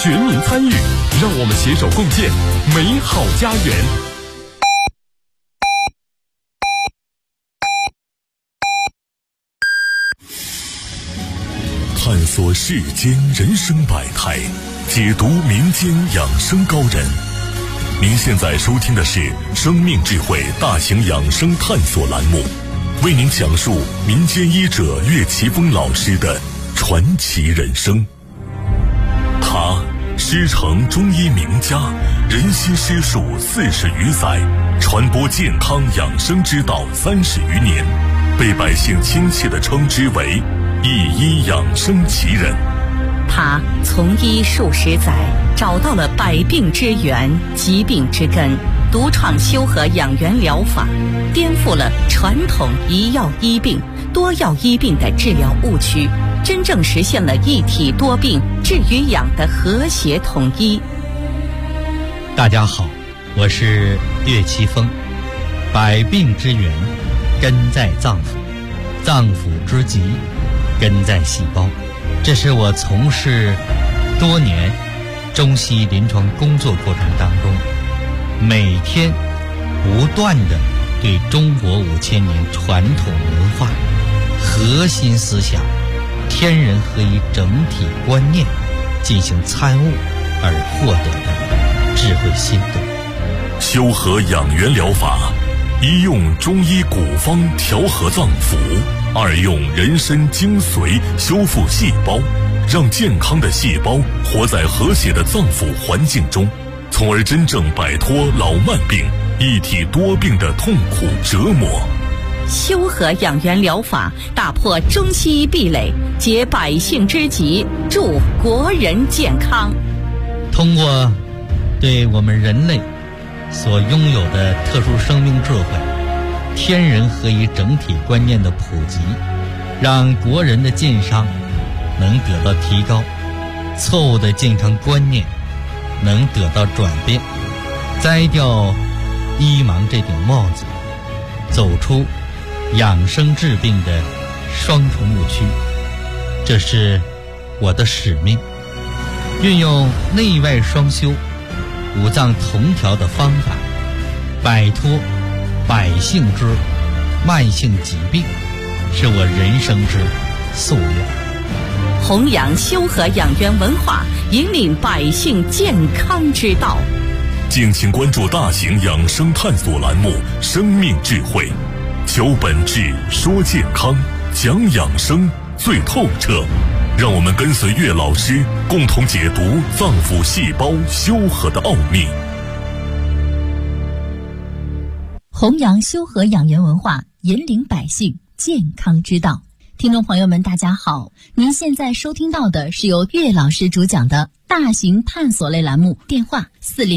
全民参与，让我们携手共建美好家园。 探索世间人生百态，解读民间养生高人。您现在收听的是生命智慧大型养生探索栏目，为您讲述民间医者岳奇峰老师的传奇人生。他师承中医名家，人心师术40余载，传播健康养生之道30余年，被百姓亲切地称之为一医养生奇人。 他从医数十载，找到了百病之源、疾病之根，独创修和养元疗法，颠覆了传统一药医病、多药医病的治疗误区，真正实现了一体多病、治与养的和谐统一。 大家好，我是岳奇峰。百病之源根在脏腑，脏腑之疾根在细胞。这是我从事多年中西临床工作过程当中，每天不断地对中国5000年传统文化核心思想天人合一整体观念进行参悟而获得的智慧心得。 修和养元疗法，一用中医古方调和脏腑，二用人参精髓修复细胞，让健康的细胞活在和谐的脏腑环境中，从而真正摆脱老慢病、一体多病的痛苦折磨。 修和养元疗法打破中西医壁垒，解百姓之急，助国人健康。 通过对我们人类所拥有的特殊生命智慧、天人合一整体观念的普及，让国人的健康能得到提高，错误的健康观念能得到转变，摘掉医盲这顶帽子，走出养生治病的双重误区。这是我的使命，运用内外双修、五脏同调的方法，摆脱百姓之慢性疾病，是我人生之夙愿。 弘扬修和养元文化，引领百姓健康之道。 敬请关注大型养生探索栏目《生命智慧》，求本质，说健康，讲养生最透彻。让我们跟随岳老师，共同解读脏腑细胞修和的奥秘。 弘扬修和养元文化，引领百姓健康之道。听众朋友们，大家好，您现在收听到的是由岳老师主讲的大型探索类栏目，电话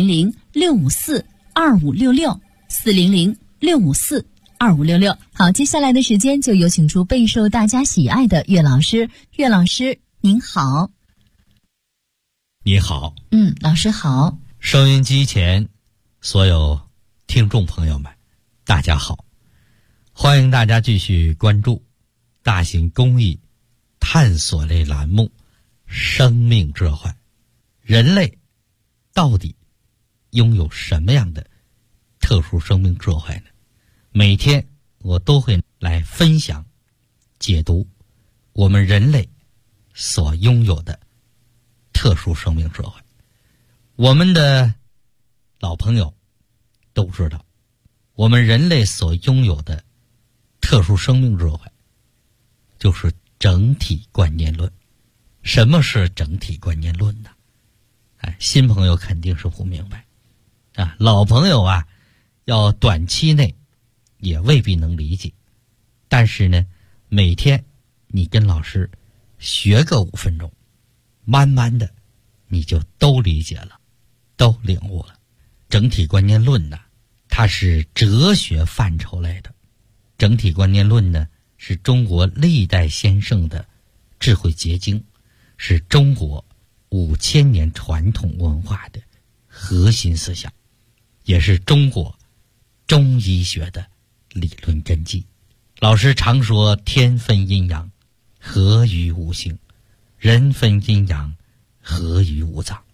400-654-2566 400-654-2566。好，接下来的时间就有请出备受大家喜爱的岳老师。岳老师您好。 你好。 老师好。 收音机前所有听众朋友们大家好，欢迎大家继续关注大型公益探索类栏目《生命智慧》。人类到底拥有什么样的特殊生命智慧呢？每天我都会来分享解读我们人类所拥有的特殊生命智慧。我们的老朋友都知道，我们人类所拥有的特殊生命智慧就是整体观念论。什么是整体观念论呢？新朋友肯定是不明白老朋友要短期内也未必能理解，但是呢，每天你跟老师学个5分钟，慢慢的你就都理解了，都领悟了。整体观念论呢，它是哲学范畴类的。整体观念论呢，是中国历代先圣的智慧结晶，是中国5000年传统文化的核心思想，也是中国中医学的理论根基。老师常说天分阴阳，合于五行；人分阴阳，合于五脏。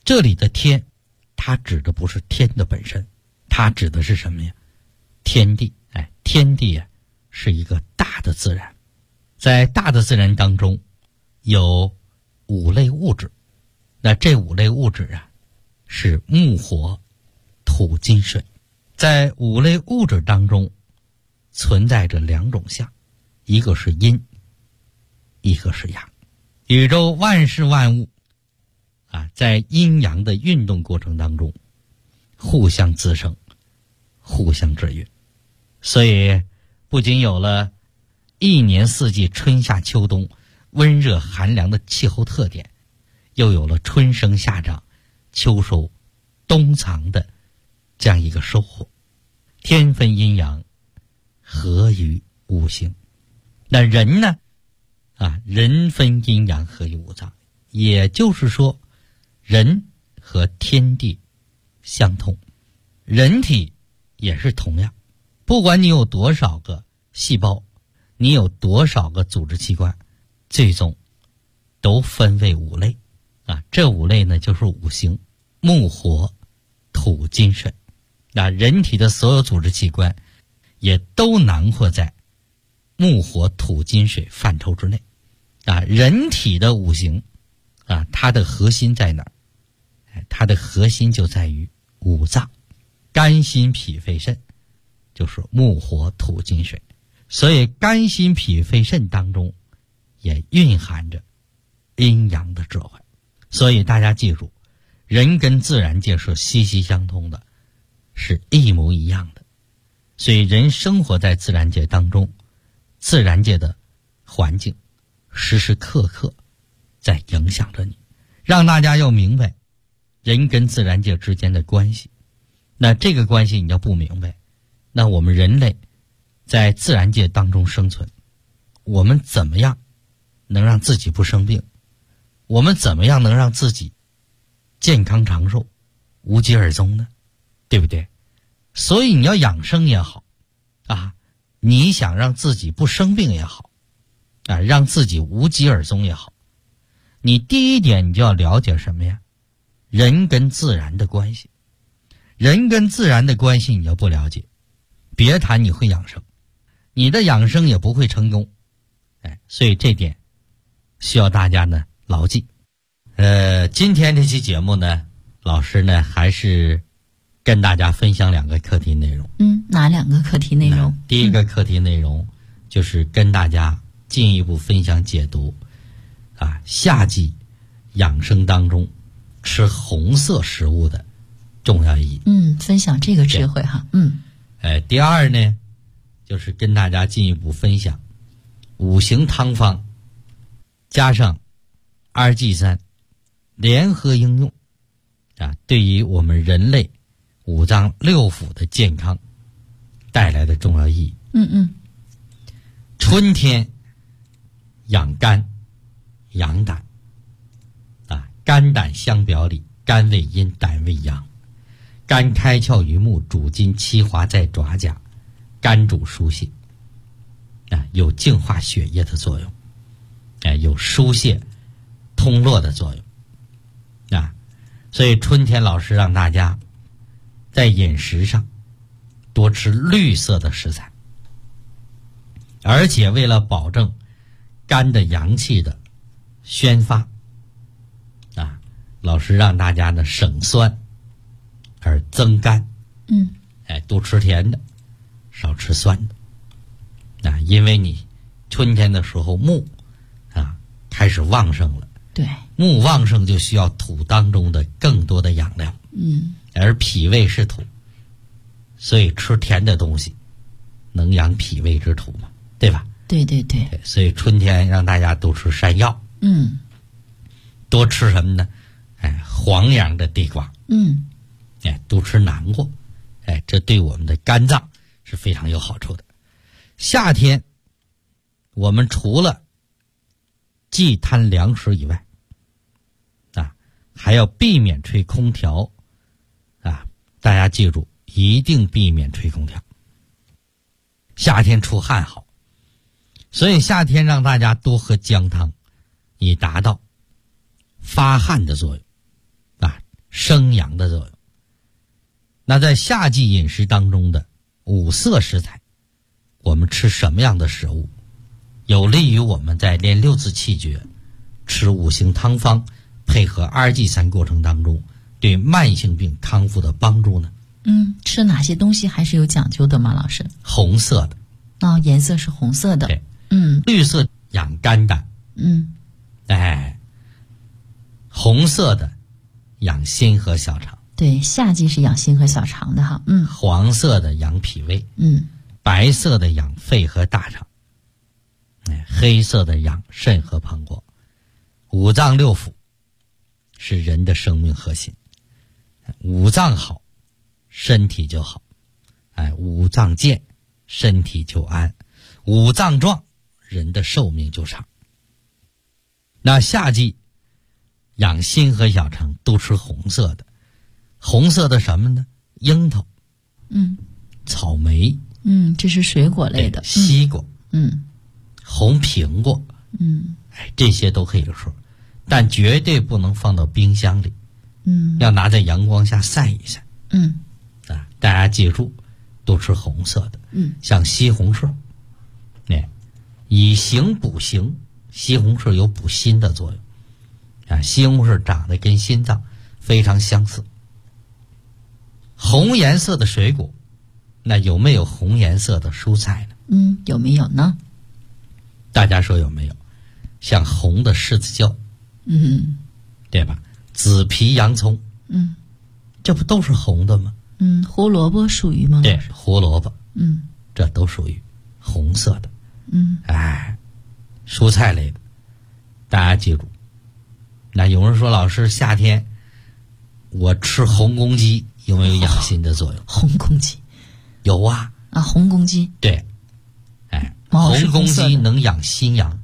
这里的天，它指的不是天的本身，它指的是什么呀？天地。天地啊，是一个大的自然，在大的自然当中，有5类物质。那这5类物质啊，是木火土金水。在5类物质当中，存在着2种相，一个是阴，一个是阳。宇宙万事万物啊，在阴阳的运动过程当中，互相滋生，互相制约。所以不仅有了一年四季春夏秋冬温热寒凉的气候特点，又有了春生夏长秋收冬藏的这样一个收获。天分阴阳，合于五行。那人呢人分阴阳，合于五脏，也就是说人和天地相通，人体也是同样。不管你有多少个细胞，你有多少个组织器官，最终都分为5类这5类呢，就是五行：木火土金水。那人体的所有组织器官也都囊括在木火土金水范畴之内人体的五行它的核心在哪儿？它的核心就在于五脏，肝心脾肺肾，就是木火土金水。所以肝心脾肺肾当中也蕴含着阴阳的智慧。所以大家记住，人跟自然界是息息相通的，是一模一样的。所以人生活在自然界当中，自然界的环境时时刻刻在影响着你，让大家要明白人跟自然界之间的关系。那这个关系你要不明白，那我们人类在自然界当中生存，我们怎么样能让自己不生病？我们怎么样能让自己健康长寿、无疾而终呢？对不对？所以你要养生也好你想让自己不生病也好让自己无疾而终也好，你第一点你就要了解什么呀？人跟自然的关系。人跟自然的关系你要不了解，别谈你会养生，你的养生也不会成功。所以这点需要大家呢牢记。今天这期节目呢，老师呢还是跟大家分享2个课题内容。 哪2个课题内容？ 第一个课题内容就是跟大家进一步分享解读夏季养生当中吃红色食物的重要意义。 分享这个智慧哈。 第二呢，就是跟大家进一步分享5行汤方加上2G3联合应用对于我们人类5脏6腑的健康带来的重要意义。春天养肝养胆肝胆相表里，肝为阴，胆为阳。肝开窍于目，主筋气滑在爪甲，肝主疏泄有净化血液的作用有疏泄通络的作用所以春天老师让大家在饮食上多吃绿色的食材，而且为了保证肝的阳气的宣发老师让大家呢省酸而增甘。多吃甜的，少吃酸的因为你春天的时候木开始旺盛了。 对， 木旺盛就需要土当中的更多的养料。而脾胃是土，所以吃甜的东西能养脾胃之土嘛，对吧？ 对对对。 所以春天让大家多吃山药。多吃什么呢？黄瓤的地瓜。多吃南瓜。这对我们的肝脏是非常有好处的。夏天我们除了忌贪凉食以外还要避免吹空调大家记住，一定避免吹空调。夏天出汗好，所以夏天让大家多喝姜汤，以达到发汗的作用生阳的作用。那在夏季饮食当中的五色食材，我们吃什么样的食物有利于我们在练六字气诀、吃五行汤方配合2G3过程当中对慢性病康复的帮助呢？ 吃哪些东西还是有讲究的吗，老师？ 红色的， 颜色是红色的。 对，绿色养肝胆，红色的养心和小肠， 对，夏季是养心和小肠的哈。 黄色的养脾胃，白色的养肺和大肠，黑色的养肾和膀胱。五脏六腑是人的生命核心，五脏好，身体就好，五脏健，身体就安，五脏壮，人的寿命就长。那夏季养心和小肠都吃红色的，红色的什么呢？樱桃，草莓， 这是水果类的， 西瓜，红苹果，这些都可以说，但绝对不能放到冰箱里，要拿在阳光下晒一晒，大家记住，都吃红色的，像西红柿，以形补形，西红柿有补心的作用，西红柿长得跟心脏非常相似。红颜色的水果，那有没有红颜色的蔬菜呢？ 有没有呢？ 大家说有没有？像红的柿子椒，对吧？紫皮洋葱，这不都是红的吗？ 胡萝卜属于吗？ 对，胡萝卜，这都属于红色的。蔬菜类的，大家记住。那有人说，老师，夏天我吃红公鸡有没有养心的作用？ 红公鸡有啊。 红公鸡， 对，红公鸡能养心阳。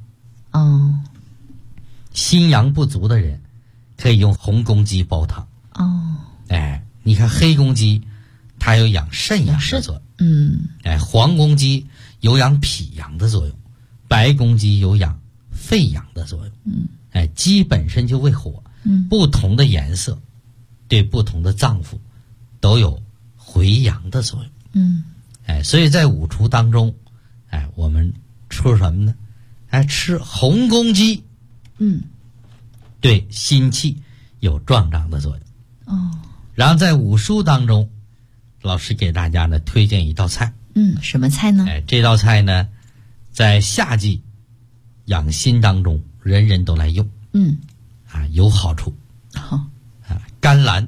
心阳不足的人可以用红公鸡煲汤。你看黑公鸡它有养肾阳的作用，黄公鸡有养脾阳的作用，白公鸡有养肺阳的作用。鸡本身就为火，不同的颜色对不同的脏腑都有回阳的作用。所以在五畜当中，我们吃什么呢？吃红公鸡，对心气有壮阳的作用。然后在五蔬当中，老师给大家呢推荐一道菜。 什么菜呢？ 这道菜呢，在夏季养心当中，人人都来用。有好处。甘蓝，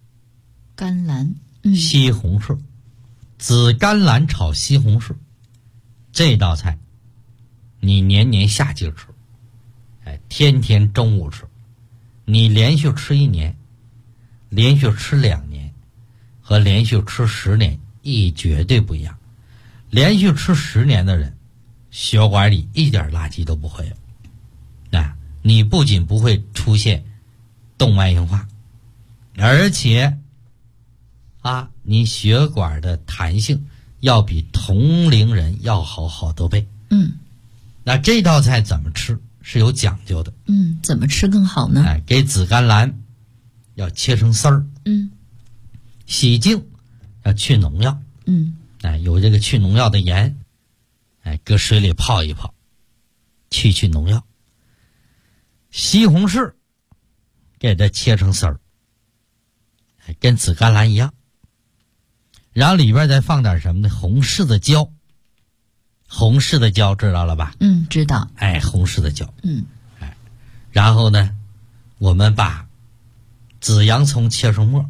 西红柿，紫甘蓝炒西红柿，这道菜你年年夏季吃，天天中午吃，你连续吃1年，连续吃2年，和连续吃10年意义绝对不一样。连续吃10年的人，血管里一点垃圾都不会有。你不仅不会出现动脉硬化，而且你血管的弹性要比同龄人要好好多倍。那这道菜怎么吃是有讲究的。 怎么吃更好呢？ 给紫甘蓝要切成丝儿，洗净，要去农药，有这个去农药的盐，搁水里泡一泡，去农药。西红柿给它切成丝儿，跟紫甘蓝一样，然后里边再放点什么呢？红柿子椒。红柿子椒知道了吧？ 知道。 红柿子椒。然后呢，我们把紫洋葱切成末，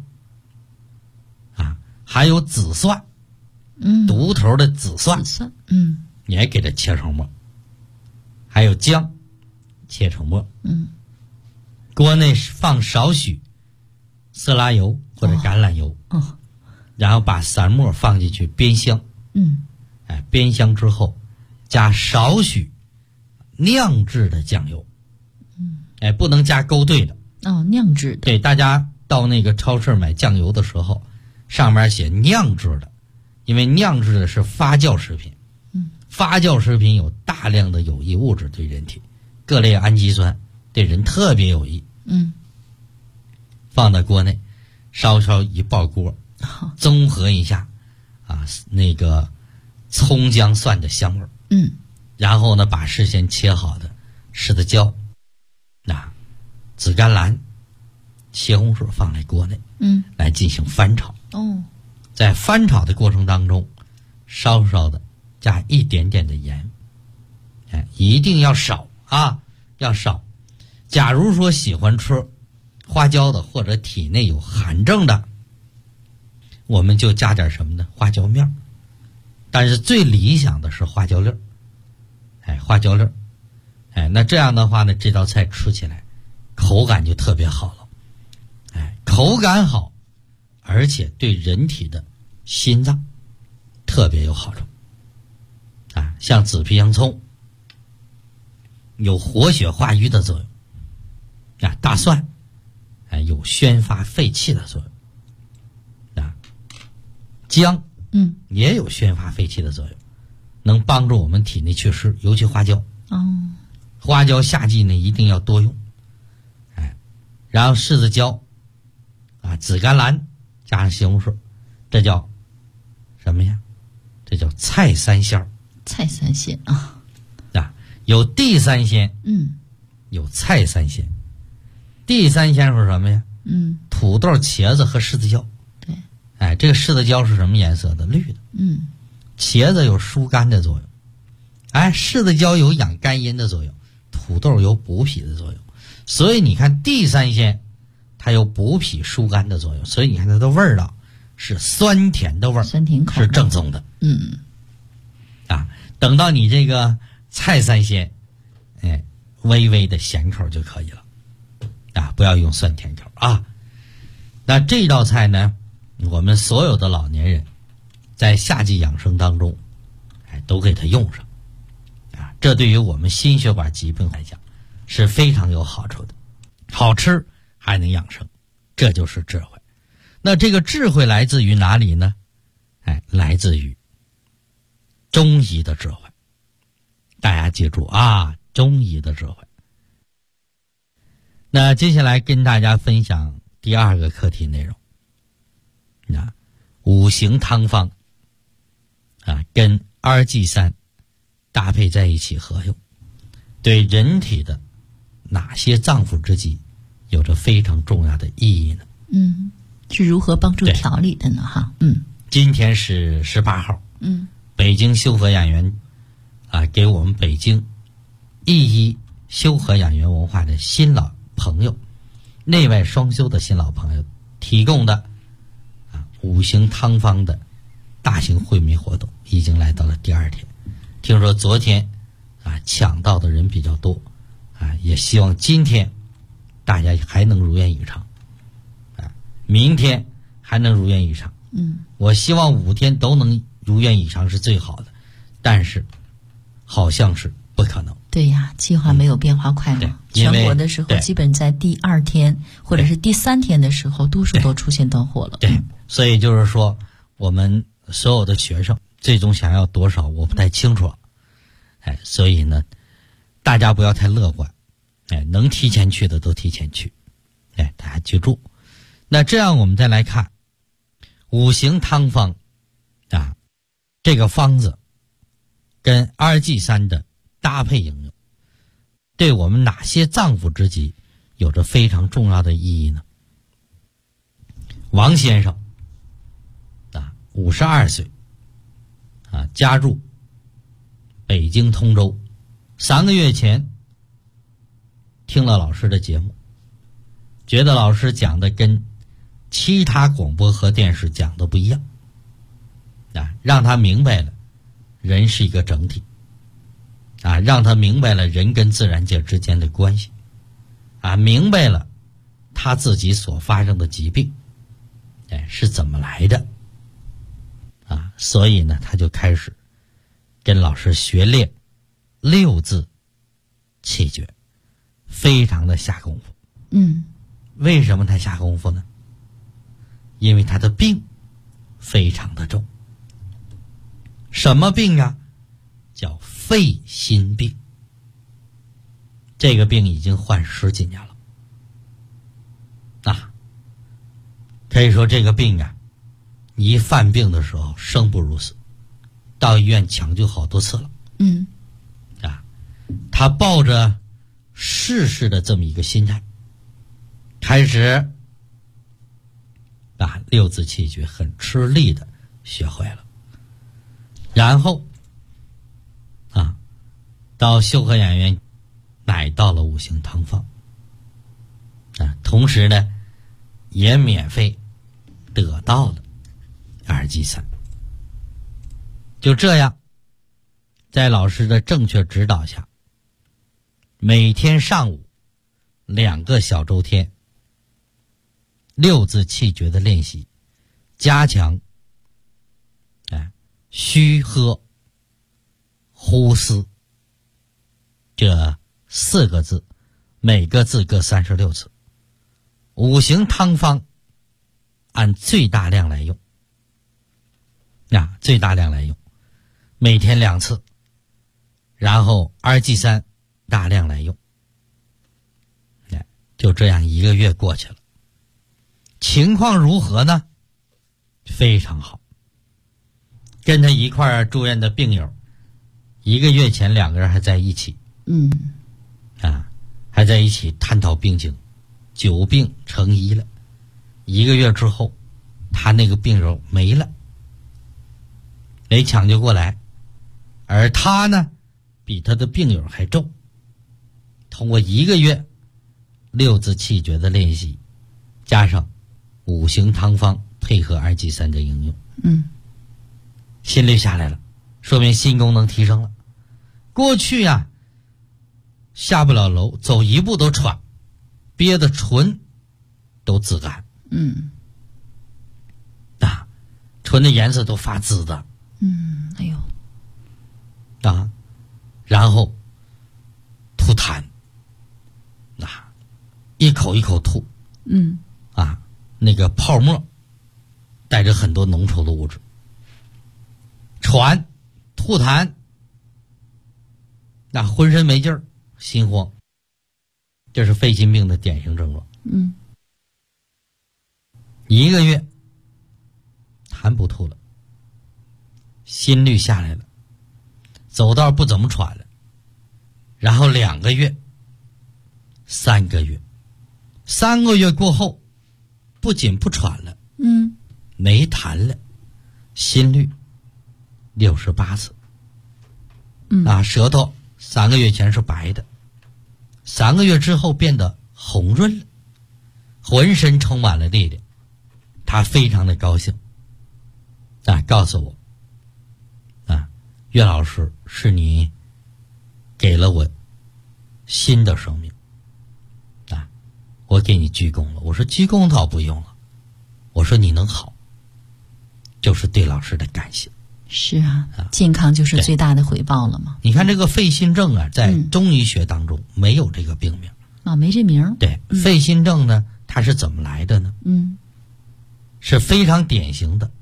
还有紫蒜，独头的紫蒜，你也给它切成末，还有姜，切成末。锅内放少许色拉油或者橄榄油，然后把散末放进去煸香。煸香之后，加少许酿制的酱油。不能加勾兑的。 酿制的。 对，大家到那个超市买酱油的时候，上面写酿制的，因为酿制的是发酵食品。发酵食品有大量的有益物质对人体，各类氨基酸对人特别有益。放在锅内， 稍稍一爆锅，综合一下那个葱姜蒜的香味，然后呢把事先切好的柿子椒、紫甘蓝、西红柿放在锅内，来进行翻炒。在翻炒的过程当中，稍稍的加一点点的盐，一定要少要少。假如说喜欢吃花椒的或者体内有寒症的，我们就加点什么呢？花椒面。但是最理想的是花椒粒儿，花椒粒儿，那这样的话呢，这道菜吃起来口感就特别好了，口感好，而且对人体的心脏特别有好处，像紫皮洋葱有活血化瘀的作用，大蒜有宣发肺气的作用，姜也有宣发肺气的作用，能帮助我们体内祛湿，尤其花椒。花椒夏季呢一定要多用，然后柿子椒紫甘蓝加上西红柿，这叫什么呀？这叫菜三鲜。 菜三鲜有地三鲜，有菜三鲜。地三鲜是什么呀？土豆、茄子和柿子椒。对，这个柿子椒是什么颜色的？绿的。茄子有疏肝的作用，柿子椒有养肝阴的作用，土豆有补脾的作用。所以你看地三鲜它有补脾疏肝的作用，所以你看它的味儿是酸甜的味儿， 酸甜口是正宗的。等到你这个菜三鲜，微微的咸口就可以了，不要用酸甜口那这道菜呢，我们所有的老年人在夏季养生当中，都给它用上，这对于我们心血管疾病来讲是非常有好处的，好吃还能养生，这就是智慧。那这个智慧来自于哪里呢？来自于中医的智慧。大家记住中医的智慧。那接下来跟大家分享第二个课题内容，五行汤方跟2G3搭配在一起合用，对人体的哪些脏腑之疾有着非常重要的意义呢？ 是如何帮助调理的呢？ 今天是18号，北京修和养元给我们北京1修和养元文化的新老朋友，内外双修的新老朋友提供的五行汤方的大型惠民活动已经来到了第2天。听说昨天抢到的人比较多也希望今天大家还能如愿以偿明天还能如愿以偿。我希望5天都能如愿以偿是最好的，但是好像是不可能。 对呀，计划没有变化快嘛。全国的时候基本在第2天或者是第3天的时候，多数都出现断货了。 对，所以就是说我们所有的学生最终想要多少我不太清楚，所以呢大家不要太乐观，能提前去的都提前去，大家记住。那这样我们再来看五行汤方这个方子跟2G3的搭配应用，对我们哪些脏腑之疾有着非常重要的意义呢？王先生52岁家住北京通州，3个月前听了老师的节目，觉得老师讲的跟其他广播和电视讲的不一样，让他明白了人是一个整体，让他明白了人跟自然界之间的关系，明白了他自己所发生的疾病是怎么来的，所以呢他就开始跟老师学练6字气诀，非常的下功夫。为什么他下功夫呢？因为他的病非常的重。什么病啊？叫肺心病。这个病已经患10几年了， 可以说这个病啊，一犯病的时候生不如死，到医院抢救好多次了。他抱着试试的这么一个心态，开始把六字气诀很吃力的学会了，然后到修和养元买到了五行汤方，同时呢也免费得到了2剂3。就这样，在老师的正确指导下，每天上午2个小周天六字气诀的练习，加强虚喝呼思这4个字，每个字各36次。五行汤方按最大量来用，最大量来用，每天2次，然后2剂3大量来用。就这样1个月过去了，情况如何呢？非常好。跟他一块儿住院的病友，1个月前2个人还在一起，还在一起探讨病情，久病成医了。1个月之后，他那个病友没了，没抢救过来，而他呢，比他的病友还重。通过1个月六字气诀的练习，加上五行汤方配合2剂3的应用，心率下来了，说明心功能提升了。过去下不了楼，走1步都喘，憋得唇都紫干，唇的颜色都发紫的， 哎呦， 然后吐痰，一口一口吐，那个泡沫带着很多浓稠的物质，喘吐痰，浑身没劲儿，心慌，这是肺心病的典型症状。1个月痰不吐了，心率下来了，走道不怎么喘了，然后2个月3个月，3个月过后不仅不喘了，没痰了，心率68次，舌头3个月前是白的，3个月之后变得红润了，浑身充满了力量。他非常的高兴，告诉我，岳老师，是你给了我新的生命，我给你鞠躬了。我说鞠躬倒不用了，我说你能好，就是对老师的感谢。 是健康就是最大的回报了嘛。 你看这个肺心症在中医学当中没有这个病名没这名。 对，肺心症呢，它是怎么来的呢？是非常典型的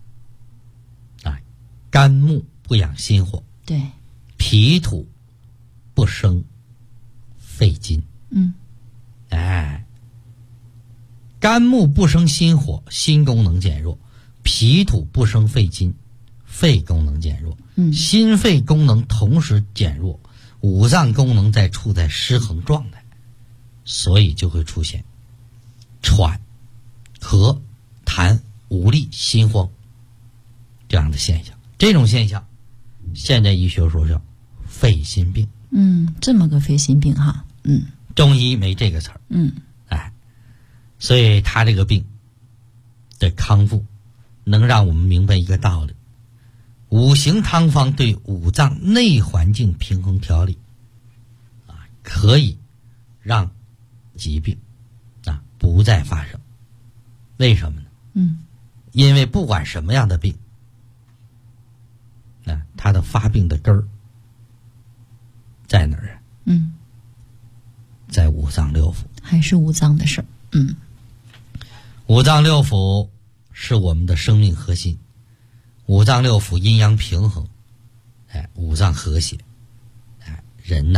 肝木不养心火， 对， 脾土不生肺金，肝木不生心火，心功能减弱；脾土不生肺金，肺功能减弱。心肺功能同时减弱，五脏功能处在失衡状态，所以就会出现喘、咳、痰、无力、心慌这样的现象。这种现象现在医学说叫肺心病。 这么个肺心病哈。 中医没这个词儿。所以他这个病的康复能让我们明白一个道理，五行汤方对五脏内环境平衡调理可以让疾病不再发生。为什么呢？因为不管什么样的病，它的发病的根儿在哪儿在五脏六腑， 还是五脏的事儿。 五脏六腑是我们的生命核心，五脏六腑阴阳平衡，五脏和谐，人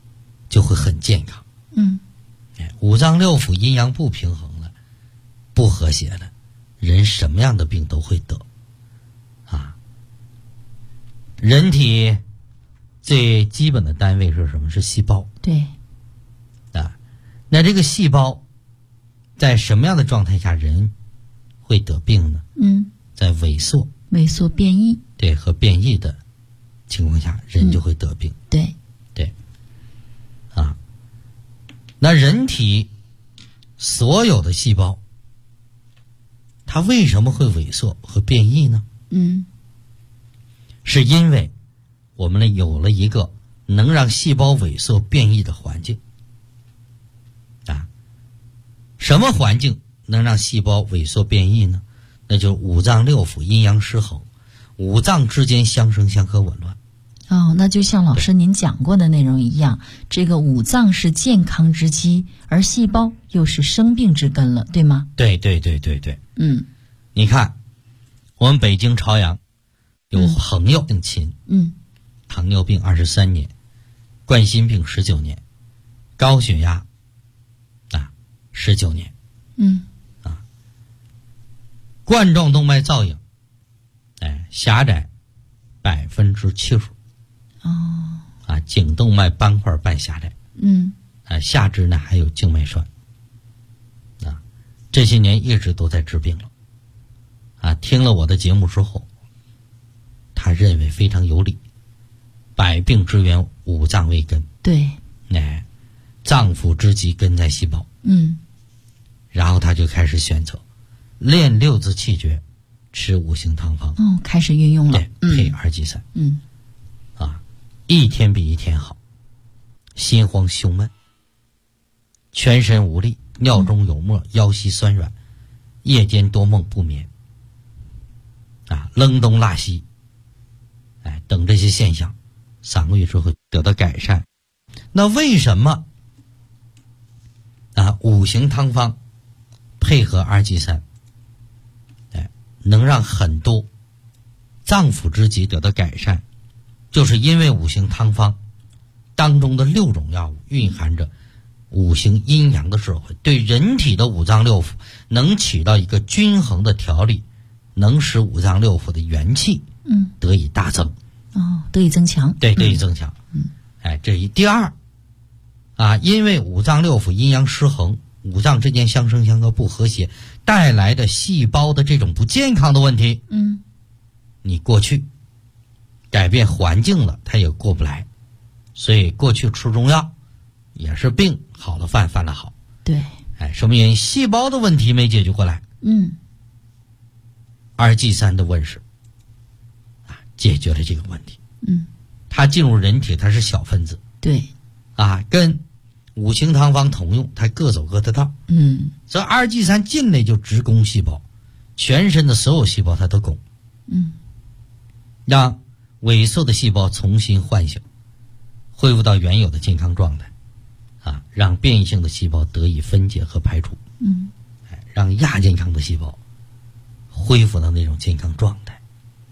就会很健康。五脏六腑阴阳不平衡了，不和谐的，人什么样的病都会得啊。人体最基本的单位是什么？是细胞。 对啊，那这个细胞在什么样的状态下人会得病呢？在萎缩变异， 对，和变异的情况下人就会得病。 对啊，那人体所有的细胞它为什么会萎缩和变异呢？是因为我们有了一个能让细胞萎缩变异的环境啊。什么环境能让细胞萎缩变异呢？那就是五脏六腑阴阳失衡，五脏之间相生相克紊乱。 那就像老师您讲过的内容一样，这个五脏是健康之基，而细胞又是生病之根了，对吗？ 对。你看我们北京朝阳有朋友姓秦，糖尿病23年，冠心病19年，高血压19年，冠状动脉造影狭窄70%，颈动脉斑块半狭窄，下肢呢还有静脉栓，这些年一直都在治病了，听了我的节目之后，他认为非常有理，百病之源五脏为根， 对， 脏腑之极根在细胞，然后他就开始选择练六字气诀，吃五行汤方， 开始运用了， 配二剂散，一天比一天好，心慌胸闷，全身无力，尿中有沫，腰膝酸软，夜间多梦不眠，冷冬纳西，等这些现象3个月之后得到改善。那为什么五行汤方配合二剂散能让很多脏腑之疾得到改善？就是因为五行汤方当中的6种药物蕴含着五行阴阳的智慧，对人体的五脏六腑能起到一个均衡的调理，能使五脏六腑的元气得以大增， 得以增强， 对，得以增强。这一。第二因为五脏六腑阴阳失衡，五脏之间相生相克不和谐带来的细胞的这种不健康的问题，你过去改变环境了它也过不来，所以过去吃中药也是病好了犯了好， 对， 什么原因？细胞的问题没解决过来，二剂散的问世解决了这个问题，它进入人体它是小分子， 对， 跟五行汤方同用，它各走各的道，这二剂散进来就直攻细胞，全身的所有细胞它都攻，让萎缩的细胞重新唤醒，恢复到原有的健康状态，让变异性的细胞得以分解和排除，让亚健康的细胞恢复到那种健康状态。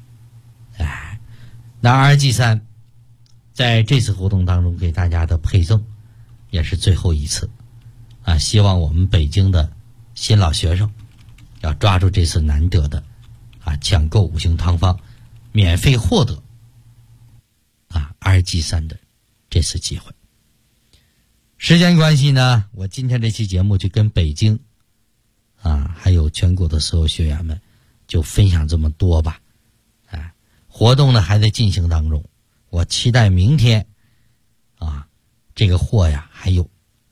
那二剂散在这次活动当中给大家的配赠也是最后一次，希望我们北京的新老学生要抓住这次难得的抢购五行汤方免费获得二剂散的这次机会。时间关系呢，我今天这期节目就跟北京还有全国的所有学员们就分享这么多吧。活动呢还在进行当中，我期待明天这个货呀还有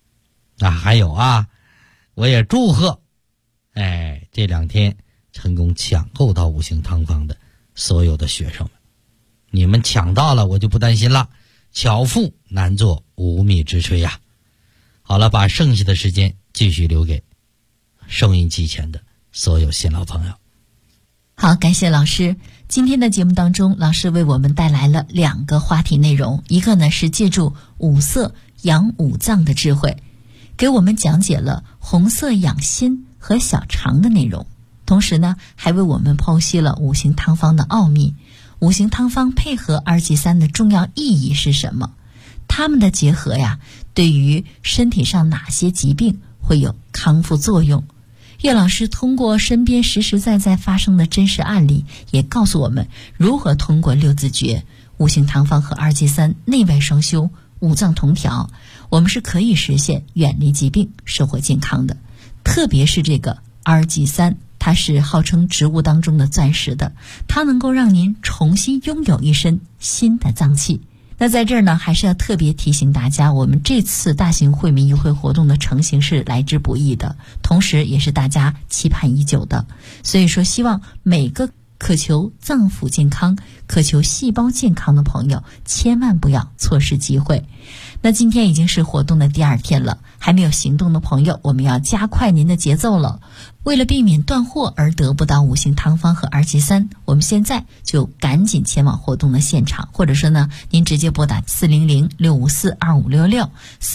我也祝贺这2天成功抢购到五行汤方的所有的学生们，你们抢到了我就不担心了，巧妇难做无米之炊呀。好了，把剩下的时间继续留给收音机前的所有新老朋友。 好，感谢老师。今天的节目当中，老师为我们带来了2个话题内容，一个呢是借助五色养五脏的智慧，给我们讲解了红色养心和小肠的内容，同时呢还为我们剖析了五行汤方的奥秘，五行汤方配合二剂散的重要意义是什么，它们的结合呀对于身体上哪些疾病会有康复作用， 岳老师通过身边实实在在发生的真实案例，也告诉我们如何通过六字诀、五行堂方和2忌3内外双修、五脏同调，我们是可以实现远离疾病、生活健康的。特别是这个2忌3，它是号称植物当中的钻石的，它能够让您重新拥有一身新的脏器。那在这儿呢，还是要特别提醒大家，我们这次大型惠民优惠活动的成型是来之不易的，同时也是大家期盼已久的。所以说，希望每个渴求脏腑健康、渴求细胞健康的朋友，千万不要错失机会。那今天已经是活动的第2天了，还没有行动的朋友，我们要加快您的节奏了。为了避免断货而得不到五行汤方和2忌3，我们现在就赶紧前往活动的现场，或者说呢，您直接拨打400-654-2566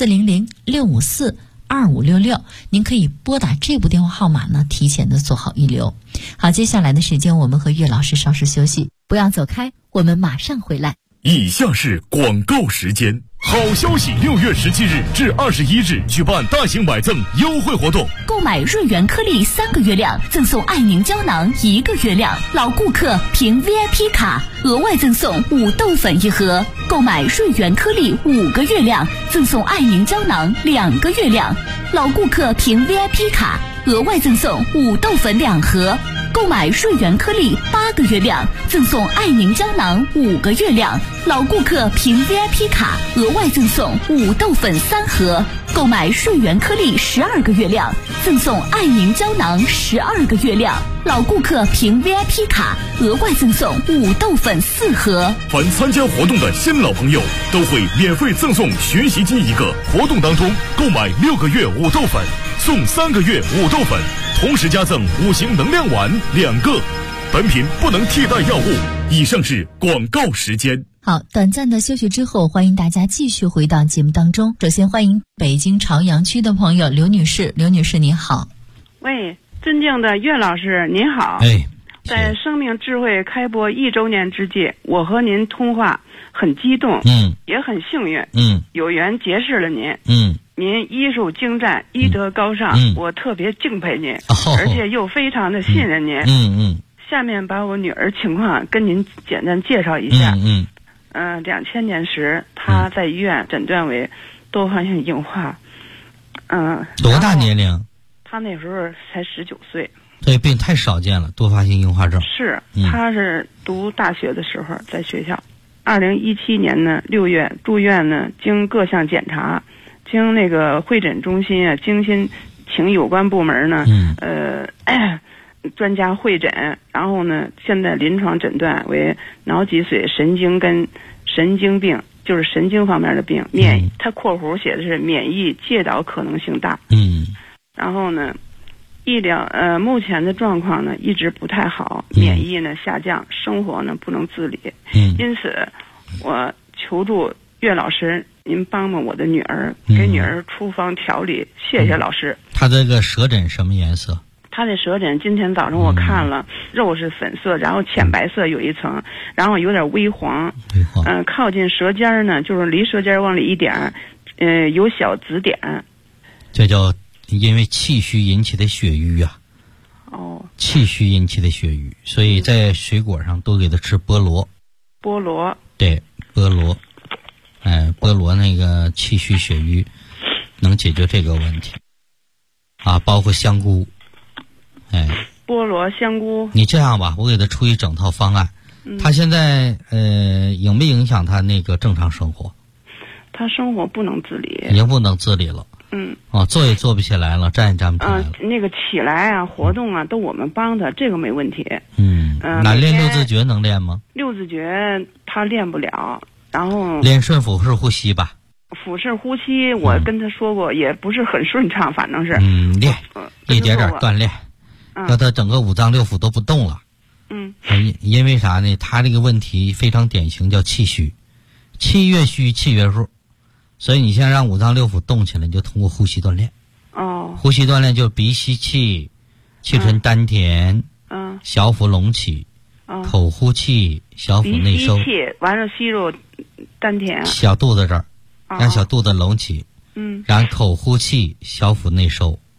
400-654-2566，您可以拨打这部电话号码呢，提前的做好预留。好，接下来的时间我们和岳老师稍事休息，不要走开，我们马上回来。 以下是广告时间。好消息！6月17日至21日举办大型买赠优惠活动， 购买瑞元颗粒3个月量，赠送爱凝胶囊1个月量，老顾客凭 VIP 卡额外赠送5豆粉1盒；购买瑞元颗粒5个月量，赠送爱凝胶囊2个月量，老顾客凭 VIP 卡额外赠送5豆粉2盒；购买瑞元颗粒8个月量，赠送爱凝胶囊5个月量，老顾客凭 VIP 卡额外赠送5豆粉3盒；购买瑞元颗粒12个月量，赠送爱凝胶囊12个月量，老顾客凭 VIP 卡额外赠送5豆粉4盒。 凡参加活动的新老朋友都会免费赠送学习机1个。活动当中购买6个月5豆粉，送3个月5豆粉，同时加赠5行能量丸2个。本品不能替代药物。以上是广告时间。 好，短暂的休息之后，欢迎大家继续回到节目当中。首先欢迎北京朝阳区的朋友刘女士。刘女士您好。 喂，尊敬的岳老师您好。 哎， 在生命智慧开播1周年之际，我和您通话很激动，也很幸运，有缘结识了您，您医术精湛，医德高尚，我特别敬佩您，而且又非常的信任您，下面把我女儿情况跟您简单介绍一下。2000年时，她在医院诊断为多发性硬化。 多大年龄？ 她那时候才19岁。 这病太少见了，多发性硬化症。 是，她是读大学的时候在学校。2017年呢6月住院呢，经各项检查，经那个会诊中心啊，精心请有关部门呢，专家会诊，然后呢，现在临床诊断为脑脊髓神经跟神经病，就是神经方面的病。它括弧写的是免疫介导可能性大。然后呢，医疗目前的状况呢一直不太好，免疫呢下降，生活呢不能自理。因此，我求助岳老师，您帮帮我的女儿，给女儿出方调理。谢谢老师。 她这个舌诊什么颜色？ 他的舌诊今天早上我看了，肉是粉色，然后浅白色有一层，然后有点微黄，靠近舌尖呢，就是离舌尖往里一点，有小紫点。这叫因为气虚引起的血瘀啊。气虚引起的血瘀，所以在水果上多给他吃菠萝。 菠萝。对， 菠萝。菠萝那个气虚血瘀能解决这个问题啊，包括香菇。 菠萝、香菇。 你这样吧，我给他出一整套方案。他现在影没影响他那个正常生活？ 他生活不能自理， 已经不能自理了。坐也坐不起来了，站也站不起来了。 那个起来啊，活动啊，都我们帮他，这个没问题。 那练六字诀能练吗？ 六字诀他练不了，然后练顺腹式呼吸吧。 腹式呼吸，我跟他说过，也不是很顺畅，反正是练，一点点锻炼。让他整个五脏六腑都不动了。因为啥呢？他这个问题非常典型，叫气虚，气越虚气越弱，所以你现在让五脏六腑动起来，你就通过呼吸锻炼。呼吸锻炼就鼻吸气，气沉丹田，小腹隆起，口呼气，小腹内收。 鼻吸气，完了吸入丹田， 小肚子这儿，让小肚子隆起。然后口呼气，小腹内收。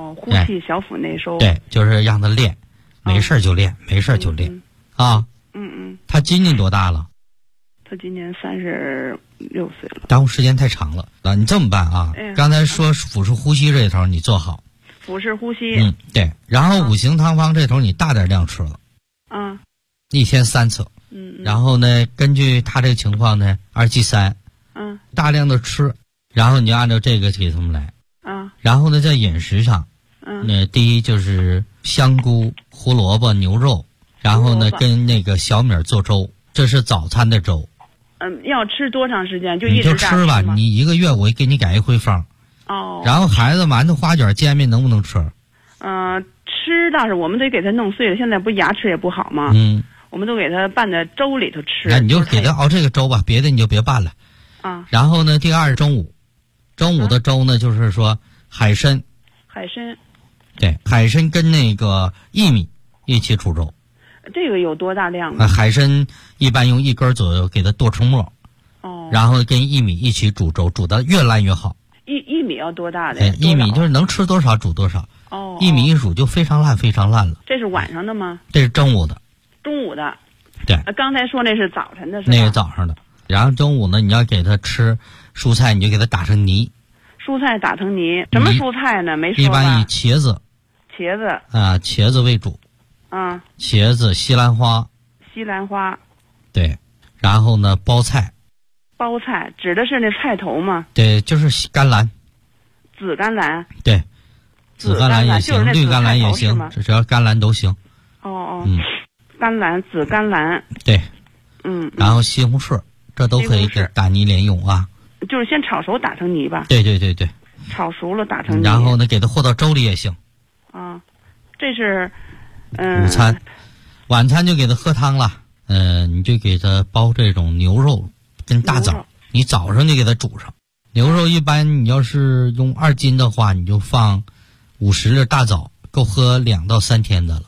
哦，呼气小腹内收。 对，就是让他练，没事就练，没事就练啊。他今年多大了？ 他今年36岁了。 耽误时间太长了。你这么办啊？刚才说腹式呼吸这头你做好。 腹式呼吸。 对。然后五行汤方这头你大点量吃了。1天3次。然后呢，根据他这个情况呢，2G3。大量的吃，然后你就按照这个给他们来。然后呢，在饮食上，第一就是香菇、胡萝卜、牛肉，然后呢跟那个小米做粥，这是早餐的粥。 要吃多长时间？就一直你就吃吧，你1个月我给你改一回方。然后孩子馒头、花卷、煎饼能不能吃？ 吃倒是我们得给他弄碎了，现在不牙齿也不好吗？我们都给他拌在粥里头吃。 那你就给他熬这个粥吧，别的你就别拌了。然后呢，第二中午的粥呢，就是说海参。对，海参跟那个薏米一起煮粥。 这个有多大量呢？ 海参一般用1根左右给它剁成末。然后跟薏米一起煮粥，煮得越烂越好。 薏米要多大的？ 薏米就是能吃多少煮多少。薏米一煮就非常烂非常烂了。 这是晚上的吗？ 这是中午的。 中午的。 对。 刚才说那是早晨的是吧？ 那个早上的。然后中午呢，你要给他吃蔬菜，你就给他打成泥。 蔬菜打成泥，什么蔬菜呢？没说吧。 一般以茄子。茄子为主。茄子、西兰花。对，然后呢，包菜。 包菜指的是那菜头吗？ 对，就是甘蓝。 紫甘蓝。 对，紫甘蓝也行，绿甘蓝也行，只要甘蓝都行。 甘蓝、紫甘蓝。 对。然后西红柿。这都可以给打泥连用啊， 就是先炒熟打成泥吧。 对， 炒熟了打成泥。 然后呢，给它和到粥里也行。 这是午餐，晚餐就给它喝汤了。你就给它煲这种牛肉跟大枣，你早上就给它煮上。牛肉一般你要是用2斤的话，你就放50粒大枣，够喝2到3天的了。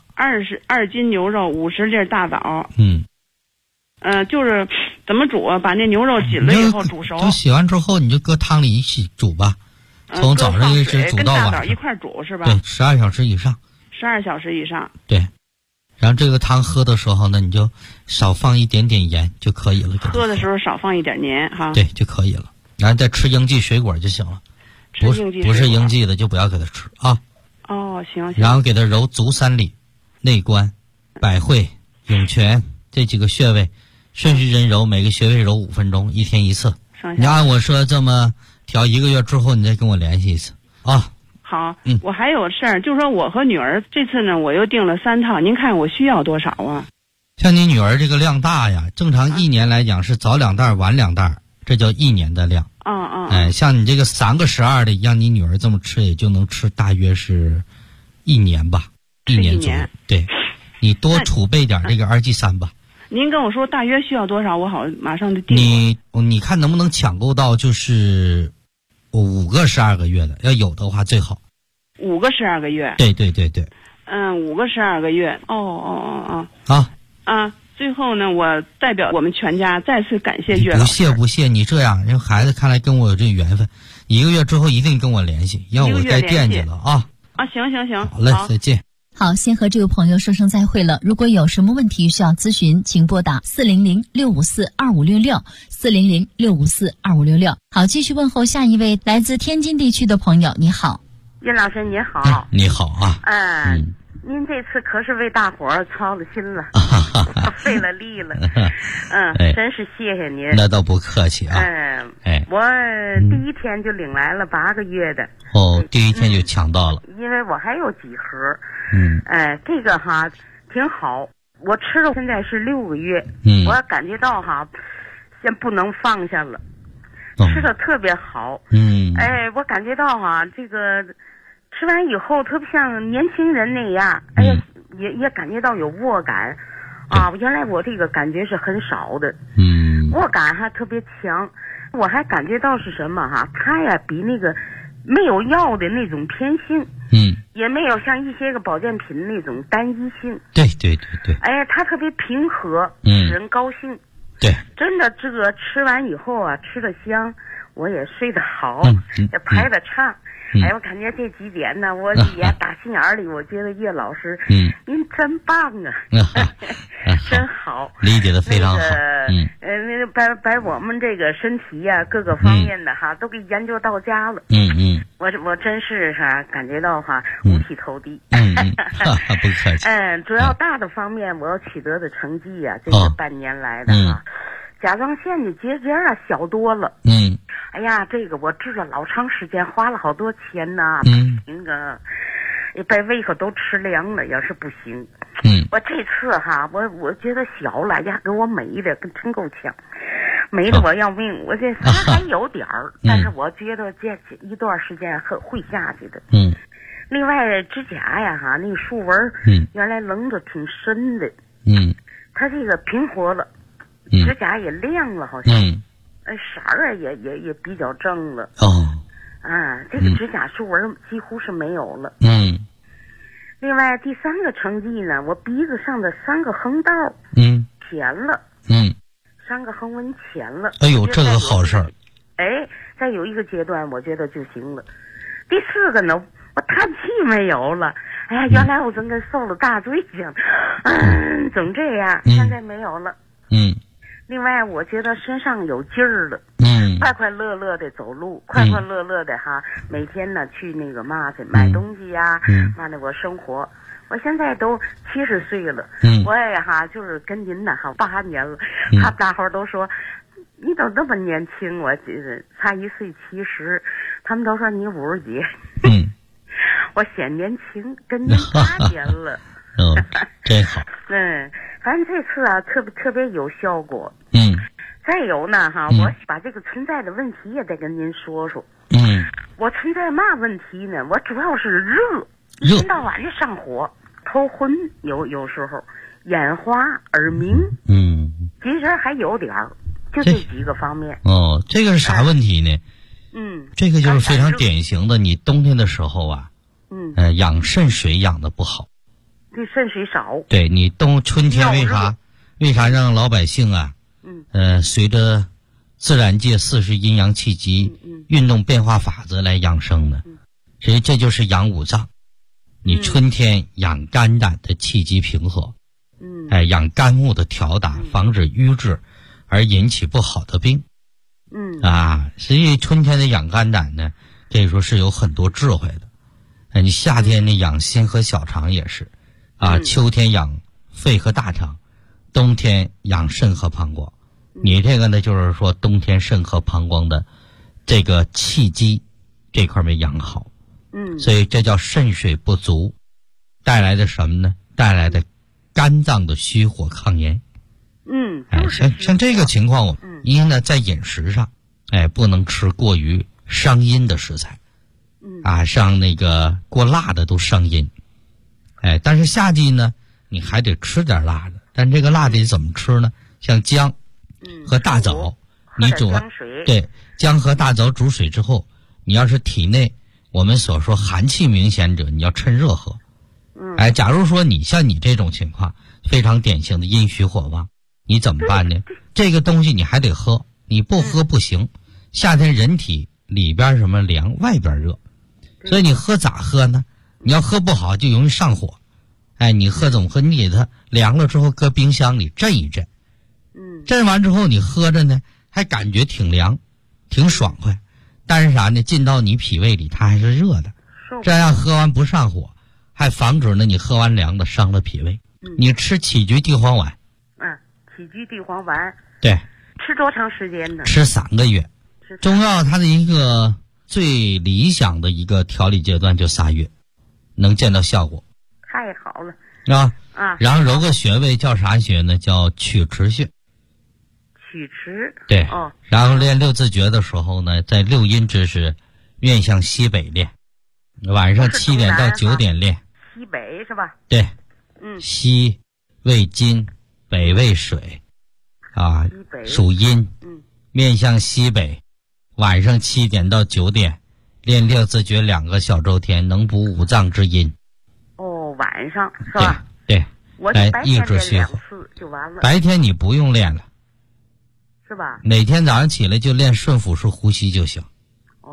2斤牛肉50粒大枣。就是怎么煮啊？把那牛肉洗了以后煮熟。 就洗完之后，你就搁汤里一起煮吧。从早上一直煮到晚上。 跟大枣一块煮是吧？ 对，12小时以上。 12小时以上。 对，然后这个汤喝的时候呢，你就少放一点点盐就可以了。 喝的时候少放一点盐哈。 对，就可以了。然后再吃应季水果就行了。不是应季的就不要给他吃啊。 行。 然后给他揉足3里、内关、百会、涌泉这几个穴位。顺时针揉，每个穴位揉5分钟，1天1次。你按我说这么调1个月之后，你再跟我联系一次啊。 好，我还有事儿，就说我和女儿这次呢，我又订了3套，您看我需要多少啊？ 像你女儿这个量大呀，正常1年来讲是早2袋晚2袋，这叫1年的量。像你这个3个12的，让你女儿这么吃，也就能吃大约是1年吧，1年左右。对，你多储备点这个2G3吧。 您跟我说大约需要多少，我好马上就订。 你看能不能抢购到就是5个12个月的，要有的话最好。 5个12个月。 对。 5个12个月。最后呢，我代表我们全家再次感谢岳老师。 不谢，你这样，人孩子看来跟我有这缘分，1个月之后一定跟我联系，要我该惦记了啊。 行。 好嘞，再见。 好，先和这位朋友说声再会了。如果有什么问题需要咨询，请拨打400-654-2566，400-654-2566。好，继续问候下一位来自天津地区的朋友。你好， 岳老师，你好。 你好啊。 您这次可是为大伙儿操了心了，费了力了。真是谢谢您。 那倒不客气啊。 我第1天就领来了8个月的。 第1天就抢到了。 因为我还有几盒。这个哈挺好，我吃了现在是6个月。我感觉到哈，先不能放下了，吃的特别好。我感觉到哈，这个吃完以后特别像年轻人那样。也感觉到有握感啊！原来我这个感觉是很少的。握感还特别强。我还感觉到是什么哈？它呀比那个没有药的那种偏性。也没有像一些个保健品那种单一性。对。它特别平和，使人高兴。 对， 真的这个吃完以后啊，吃得香，我也睡得好，也排得畅。 哎，我感觉这几点呢，我也打心眼里，我觉得叶老师，您真棒啊，真好， 理解的非常好。 把我们这个身体呀、各个方面的哈，都给研究到家了。我真是感觉到五体投地。 不客气。 主要大的方面，我要取得的成绩呀，这个半年来的甲状腺的结节小多了。哎呀，这个我治了老长时间，花了好多钱呐。那个把胃口都吃凉了，要是不行。我这次我觉得小了呀，给我美的跟真够呛，美的我要命。我这还有点儿，但是我觉得这一段时间会下去的。另外指甲呀那个竖纹原来棱着挺深的。它这个平活了，指甲也亮了，好像。色儿也比较正了。这个指甲竖纹几乎是没有了。另外第三个成绩呢，我鼻子上的3个横道浅了。3个横纹浅了。 哎呦，这个好事儿。 再有一个阶段我觉得就行了。第4个呢，我叹气没有了。哎呀，原来我真跟受了大罪一样，总这样，现在没有了。另外我觉得身上有劲儿了。快快乐乐的走路，快快乐乐的每天呢去那个买东西呀，我生活。我现在都70岁了，我也就是跟您呢8年了。他们大伙都说你都那么年轻，我差1岁70，他们都说你50几。我显年轻，跟您8年了。 真好。 反正这次特别有效果。再有呢我把这个存在的问题也得跟您说说。我存在嘛问题呢？我主要是热，一天到晚就上火，头昏，有时候眼花、耳鸣。其实还有点儿，就这几个方面。 这个是啥问题呢？这个就是非常典型的，你冬天的时候养肾水养的不好。 对，肾水少。 对，你春天为啥让老百姓随着自然界40阴阳气机运动变化法则来养生呢？所以这就是养五脏。你春天养肝胆的气机平和，养肝木的调达，防止瘀滞而引起不好的病。所以春天的养肝胆呢，可以说是有很多智慧的。你夏天呢养心和小肠也是。秋天养肺和大肠，冬天养肾和膀胱。你这个呢，就是说冬天肾和膀胱的这个气机这块没养好。所以这叫肾水不足，带来的什么呢？带来的肝脏的虚火抗炎。像这个情况，因为呢在饮食上，不能吃过于伤阴的食材。像那个过辣的都伤阴。但是夏季呢，你还得吃点辣的，但这个辣的怎么吃呢？像姜和大枣，你煮对姜和大枣煮水之后，你要是体内我们所说寒气明显者，你要趁热喝。假如说像你这种情况非常典型的阴虚火旺，你怎么办呢？这个东西你还得喝，你不喝不行。夏天人体里边什么凉，外边热，所以你喝咋喝呢？你要喝不好就容易上火。你喝怎么喝？你给它凉了之后搁冰箱里镇一镇。镇完之后你喝着呢，还感觉挺凉，挺爽快。但是啥呢？进到你脾胃里它还是热的，这样喝完不上火，还防止呢你喝完凉的伤了脾胃。你吃杞菊地黄丸。 杞菊地黄丸。 对。 吃多长时间呢？ 吃3个月。中药它的一个最理想的一个调理阶段就3月，能见到效果。 太好了。 然后揉个穴位叫啥穴呢？叫曲池穴。 曲池。 对。然后练6字诀的时候呢，在6阴之时面向西北练，晚上7点到9点练。 西北是吧？ 对。西为金，北为水，属阴。面向西北，晚上7点到9点练6字诀2个小周天，能补5脏之阴。 晚上是吧？ 对。 我来抑制虚火就完了。 白天你不用练了， 是吧？ 哪天早上起来就练顺腹式呼吸就行。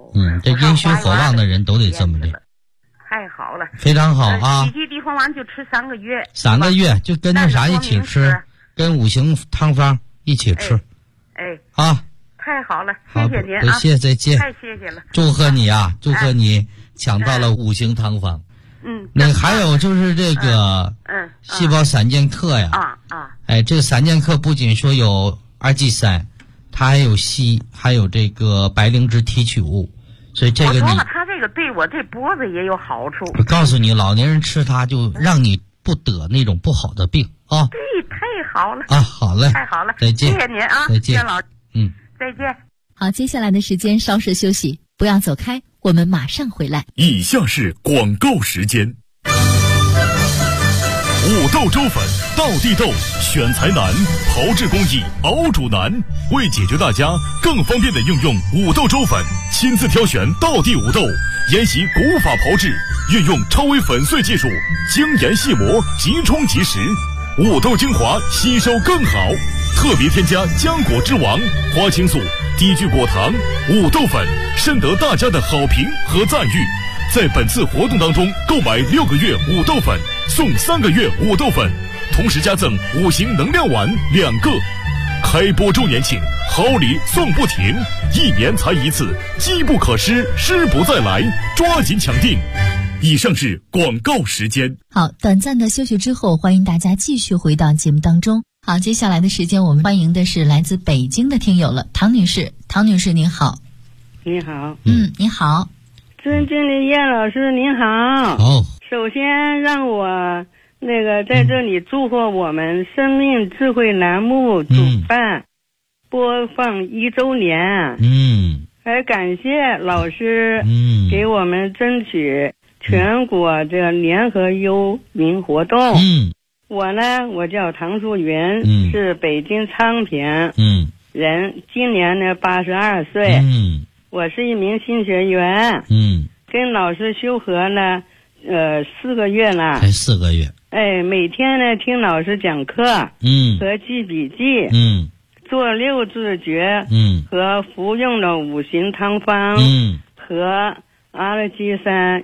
这阴虚火旺的人都得这么练。 太好了， 非常好啊！ 几剂地黄丸就吃3个月 ，3个月就跟那啥一起吃，跟五行汤方一起吃。啊， 太好了，谢谢您啊！ 不谢，再见。 太谢谢了， 祝贺你啊！祝贺你抢到了五行汤方。那还有就是这个细胞散健克呀，这个散健克不仅说有2G3，它还有硒，还有这个白灵芝提取物。所以这个我说了，它这个对我这脖子也有好处。 我告诉你，老年人吃它就让你不得那种不好的病啊！ 对，太好了啊！好嘞， 太好了， 再见， 谢谢您啊， 再见， 老，再见。 好，接下来的时间稍事休息，不要走开，我们马上回来。 以下是广告时间。五豆粥粉，道地豆，选材难，炮制工艺，熬煮难。为解决大家更方便的应用五豆粥粉，亲自挑选道地五豆，研习古法炮制，运用超微粉碎技术，精研细磨，即冲即食。五豆精华吸收更好，特别添加浆果之王、花青素、低聚果糖、五豆粉，深得大家的好评和赞誉。在本次活动当中，购买6个月五豆粉送3个月五豆粉，同时加赠五行能量丸2个。开播周年庆，好礼送不停，1年才一次，机不可失，失不再来，抓紧抢订。以上是广告时间。 好，短暂的休息之后，欢迎大家继续回到节目当中。好，接下来的时间我们欢迎的是来自北京的听友了，唐女士。唐女士您好。 你好。 你好。 尊敬的叶老师您好。首先让我在这里祝贺我们生命智慧栏目主办播放1周年。还感谢老师给我们争取全国这联合优民活动。我叫唐淑云，是北京昌平人，今年呢82岁。我是一名新学员，跟老师修合了4个月了， 才4个月。 每天呢听老师讲课，和记笔记，做6字诀，和服用了五行汤方，和阿勒基山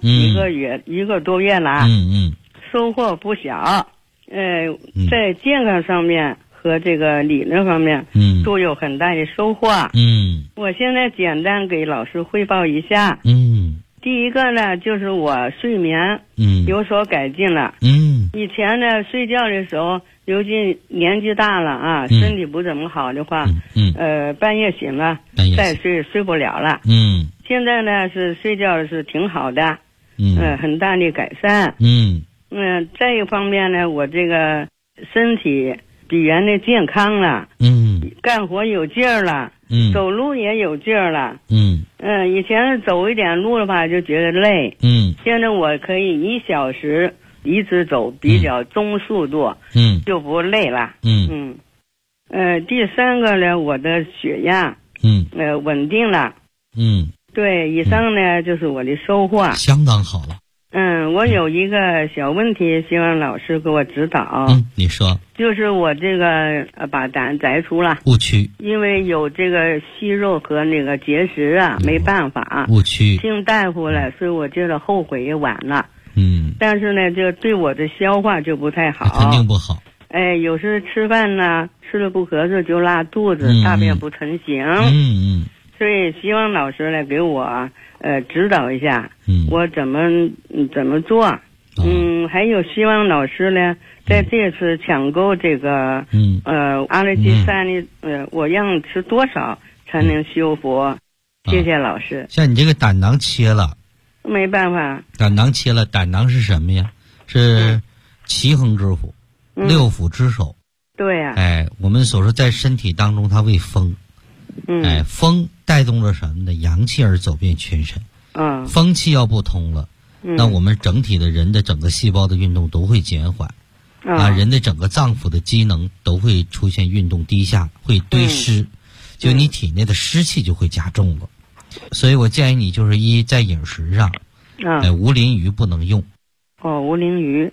1个多月了，收获不小。在健康上面和这个理论方面，都有很大的收获。我现在简单给老师汇报一下。第一个呢，就是我睡眠有所改进了。以前呢睡觉的时候，尤其年纪大了啊，身体不怎么好的话，半夜醒了再睡不了了。现在呢是睡觉是挺好的，很大的改善。再一方面呢，我这个身体比原来健康了，干活有劲儿了，走路也有劲儿了，以前走一点路的话就觉得累，现在我可以1小时一直走，比较中速度，就不累了，第三个呢，我的血压，稳定了，对，以上呢就是我的收获， 相当好了。 我有一个小问题，希望老师给我指导。 你说。 就是我这个把胆摘除了。 误区。 因为有这个息肉和结石啊，没办法。 误区。 听大夫了，所以我觉得后悔也晚了。但是呢，这对我的消化就不太好。 肯定不好。 有时吃饭呢，吃了不合适就拉肚子，大便不成形。所以希望老师来给我指导一下，我怎么做？还有希望老师呢，在这次抢购这个阿勒基山的我让吃多少才能修复？谢谢老师。 像你这个胆囊切了， 没办法。 胆囊切了，胆囊是什么呀？是奇恒之府，6腑之首。 对呀。 我们所说在身体当中它为风。风带动了什么呢？阳气而走遍全身。风气要不通了，那我们整体的人的整个细胞的运动都会减缓，人的整个脏腑的机能都会出现运动低下，会堆湿，就你体内的湿气就会加重了。所以我建议你就是1在饮食上，无鳞鱼不能用。 无鳞鱼。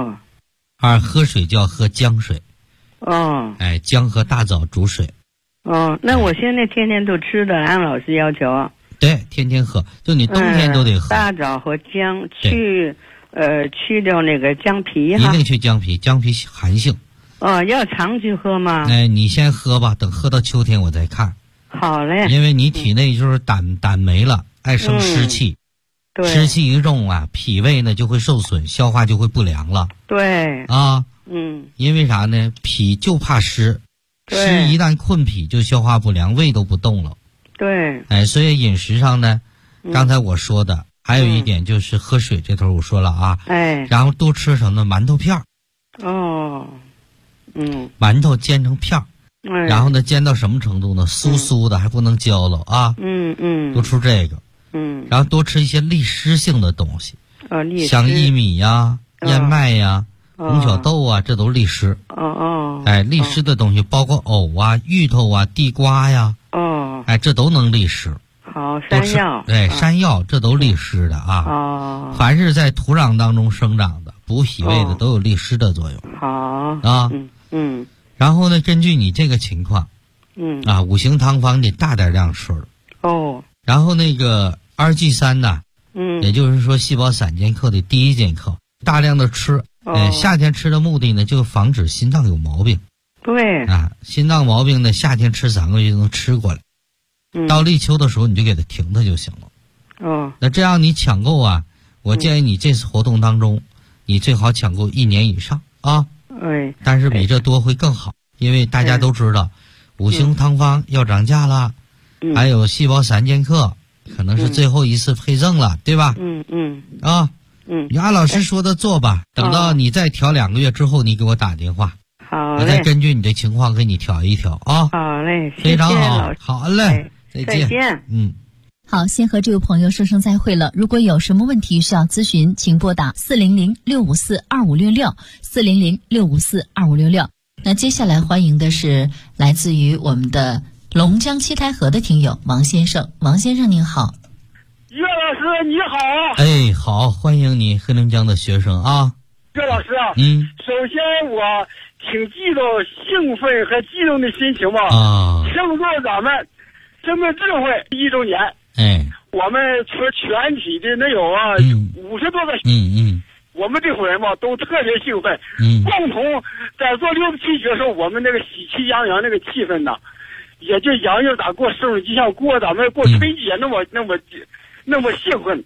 2喝水就要喝姜水。姜和大枣煮水。 那我现在天天都吃的，按老师要求。 对，天天喝，就你冬天都得喝。 大枣和姜去掉那个姜皮哈。 一定去姜皮，姜皮寒性。 要常去喝吗？ 你先喝吧，等喝到秋天我再看。 好嘞。 因为你体内就是胆没了，爱生湿气。 对。 湿气一重啊，脾胃呢就会受损，消化就会不良了。 对。 啊。因为啥呢？脾就怕湿，湿一旦困脾就消化不良，胃都不动了。 对。 所以饮食上呢，刚才我说的还有一点就是喝水这头我说了啊。然后多吃什么馒头片儿。馒头煎成片儿。然后呢，煎到什么程度呢？酥酥的，还不能焦了啊。多吃这个。然后多吃一些利湿性的东西。像薏米呀、燕麦呀、红小豆啊，这都是利湿。利湿的东西包括藕啊、芋头啊、地瓜呀。这都能利湿。 好，山药。 山药这都利湿的啊。凡是在土壤当中生长的、补脾胃的，都有利湿的作用。 好啊。然后呢，根据你这个情况，五行汤方得大点量吃了。然后那个2G3呢，也就是说细胞散健克的第一健克，大量的吃。夏天吃的目的呢，就防止心脏有毛病。 对。 心脏毛病呢，夏天吃3个月就能吃过来。到立秋的时候你就给它停它就行了。那这样你抢购啊，我建议你这次活动当中，你最好抢购1年以上啊。但是比这多会更好，因为大家都知道，五行汤方要涨价了，还有细胞散健克可能是最后一次配赠了，对吧？你按老师说的做吧，等到你再调2个月之后，你给我打电话， 好嘞， 我再根据你的情况给你调一调啊。 好嘞， 非常好，好嘞，再见。 好，先和这位朋友说声再会了。如果有什么问题需要咨询，请拨打400-654-2566，400-654-2566。那接下来欢迎的是来自于我们的龙江七台河的听友王先生。王先生您好。 岳老师你好。 好，欢迎你，黑龙江的学生啊。 岳老师啊，首先我挺激动、兴奋和激动的心情吧。庆祝咱们生命智慧1周年。我们全体的能有50多个。我们这伙人吧都特别兴奋。共同在做6期学时候，我们那个喜气洋洋那个气氛呢，也就洋洋咋过生日，就像过咱们过春节那么兴奋。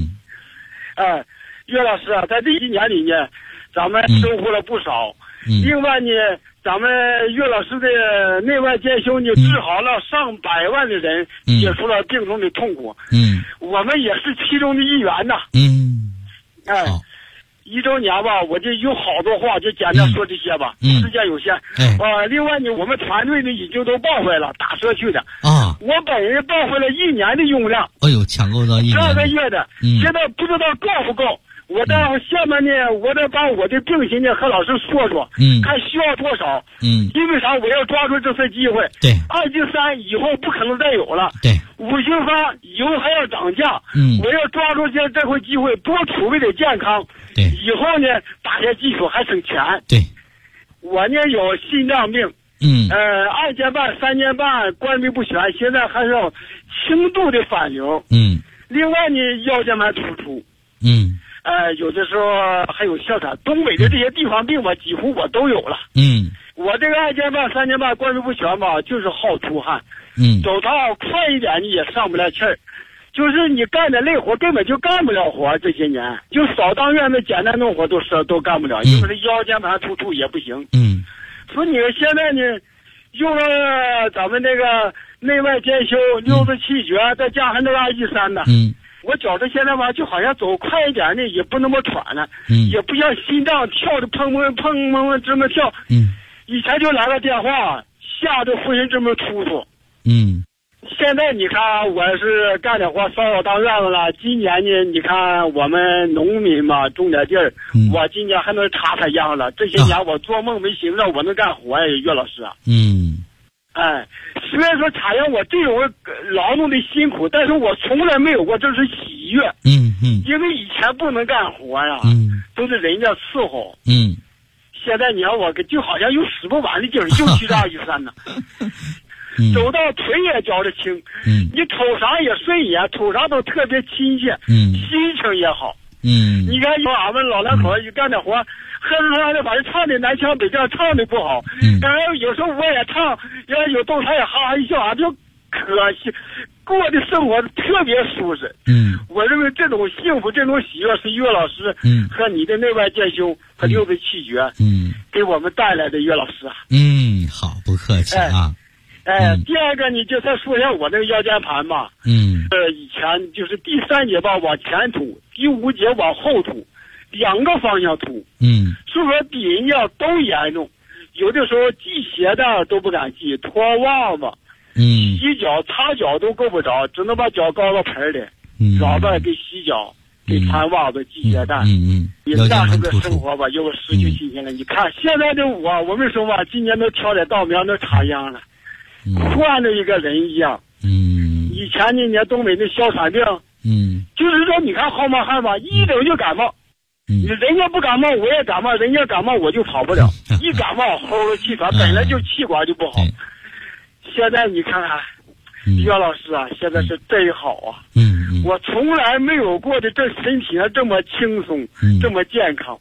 岳老师啊，在这1年里呢，咱们收获了不少。另外呢，咱们岳老师的内外兼修呢，治好了上百万的人，解除了病中的痛苦。我们也是其中的一员呐。1周年吧，我就有好多话，就简单说这些吧。时间有限。另外呢，我们团队呢已经都报回了，打车去的。我本人报回了1年的用量。 抢购到1年。 12个月的，现在不知道够不够。我在下面呢，我得把我的病情呢和老师说说，看需要多少。因为啥？我要抓住这次机会。2G3以后不可能再有了。五行方以后还要涨价。我要抓住这回机会，多储备点健康。以后呢，打下基础还省钱。我呢有心脏病。2年半、3年半关闭不全，现在还是有轻度的反流。另外呢，腰间盘突出。有的时候还有哮喘，东北的这些地方病吧，几乎我都有了。我这个2年半、3年半关闭不全吧，就是好出汗。走道快一点你也上不来气儿，就是你干点累活根本就干不了活。这些年就扫当院的简单农活都干不了，因为这腰间盘突出也不行。所以你现在呢，用了咱们这个内外兼修6字气诀，再加上这个2G3呢。我觉得现在吧，就好像走快一点呢，也不那么喘了，也不像心脏跳的砰砰砰砰这么跳。以前就来个电话，吓得浑身这么突突。现在你看，我是干点活，扫当院子了。今年呢，你看我们农民嘛，种点地儿，我今年还能插秧了。这些年我做梦没寻思我能干活呀，岳老师啊。虽然说插秧我这种劳动的辛苦，但是我从来没有过这是喜悦。因为以前不能干活呀，都是人家伺候。现在你看我就好像有使不完的劲儿，又去这2G3呢。 走到腿也觉着轻，你瞅啥也顺眼，瞅啥都特别亲切，心情也好。你看俺们老两口一干点活，哼哼的，反正唱的南腔北调，唱的不好。但是有时候我也唱，要有动他也哈哈一笑，就可惜，过的生活特别舒适。我认为这种幸福，这种喜悦是岳老师和你的内外健兄和六字气绝给我们带来的。岳老师啊， 好，不客气啊。 第二个你就再说一下我那个腰间盘吧。以前就是第3节吧往前吐，第5节往后吐，2个方向吐。所以说比人家都严重，有的时候系鞋带都不敢系，脱袜子，洗脚擦脚都够不着，只能把脚高到盆里，老伴给洗脚，给穿袜子系鞋带。你那时候的生活吧，又失去信心了。你看现在的我们说吧，今年都挑点稻苗都插秧了，换了一个人一样。以前那年东北那哮喘病，就是说你看号码汗吧，一整就感冒。人家不感冒我也感冒，人家感冒我就跑不了，一感冒齁了气喘，本来就气管就不好。现在你看看岳老师啊，现在是真好啊。我从来没有过的这身体上这么轻松，这么健康。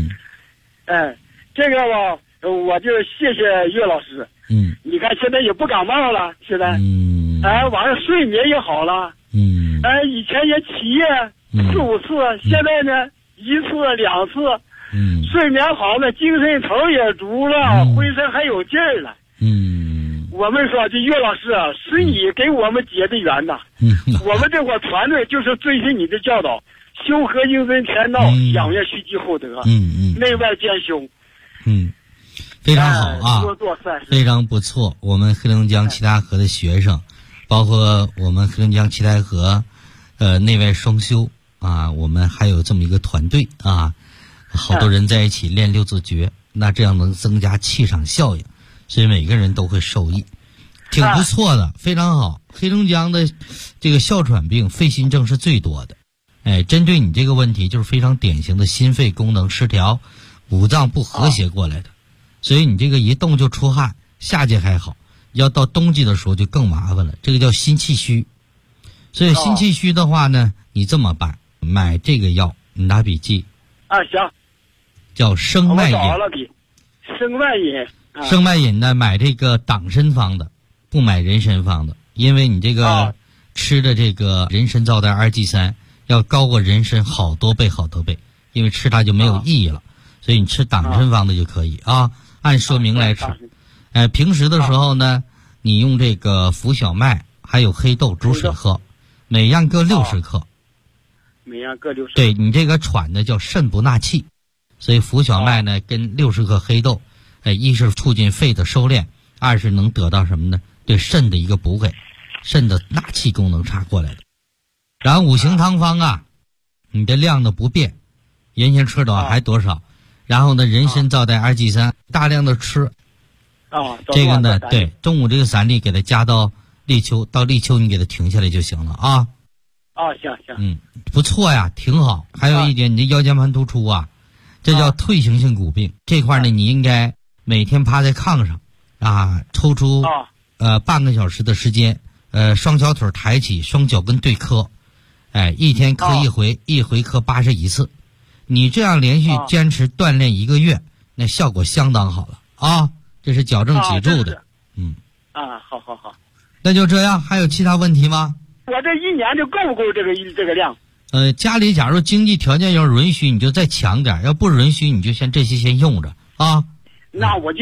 这个吧我就谢谢岳老师。你看现在也不感冒了，现在晚上睡眠也好了。以前也起夜4、5次，现在呢1次2次，睡眠好了，精神头也足了，浑身还有劲儿了。我们说这岳老师啊，是你给我们结的缘呐。我们这伙团队就是遵循你的教导，修和应尊天道，享乐虚积厚德，内外兼修。 非常好啊，非常不错。我们黑龙江七台河的学生，包括我们黑龙江七台河内外双修啊，我们还有这么一个团队啊，好多人在一起练6字诀，那这样能增加气场效应，所以每个人都会受益，挺不错的，非常好。黑龙江的这个哮喘病、肺心症是最多的。针对你这个问题，就是非常典型的心肺功能失调、五脏不和谐过来的。所以你这个一动就出汗，夏季还好，要到冬季的时候就更麻烦了，这个叫心气虚。所以心气虚的话呢，你这么办，买这个药，你拿笔记。 行。 叫生脉饮。 我找了笔。生脉饮。 生脉饮呢，买这个党参方的，不买人参方的，因为你这个吃的这个人参皂苷2G3要高过人参好多倍，因为吃它就没有意义了，所以你吃党参方的就可以啊。按说明来吃。平时的时候呢，你用这个浮小麦还有黑豆煮水喝，每样各60克。 每样各60克。 对，你这个喘的叫肾不纳气，所以浮小麦呢跟60克黑豆，一是促进肺的收敛，二是能得到什么呢？对肾的一个补给，肾的纳气功能差过来的。然后五行汤方啊，你的量呢不变，原先吃的还多少？然后呢，人参皂苷2G3大量的吃。这个呢，对，中午这个3粒给它加到立秋，到立秋你给它停下来就行了啊。 行。 不错呀，挺好。还有一点，你这腰间盘突出啊，这叫退行性骨病。这块呢，你应该每天趴在炕上啊，抽出半个小时的时间，双小腿抬起，双脚跟对磕，一天磕一回，一回磕81次。你这样连续坚持锻炼1个月，那效果相当好了啊！这是矫正脊柱的。 好。 那就这样，还有其他问题吗？ 我这1年就够不够这个量？ 家里假如经济条件要允许，你就再强点；要不允许，你就先这些先用着啊。 那我就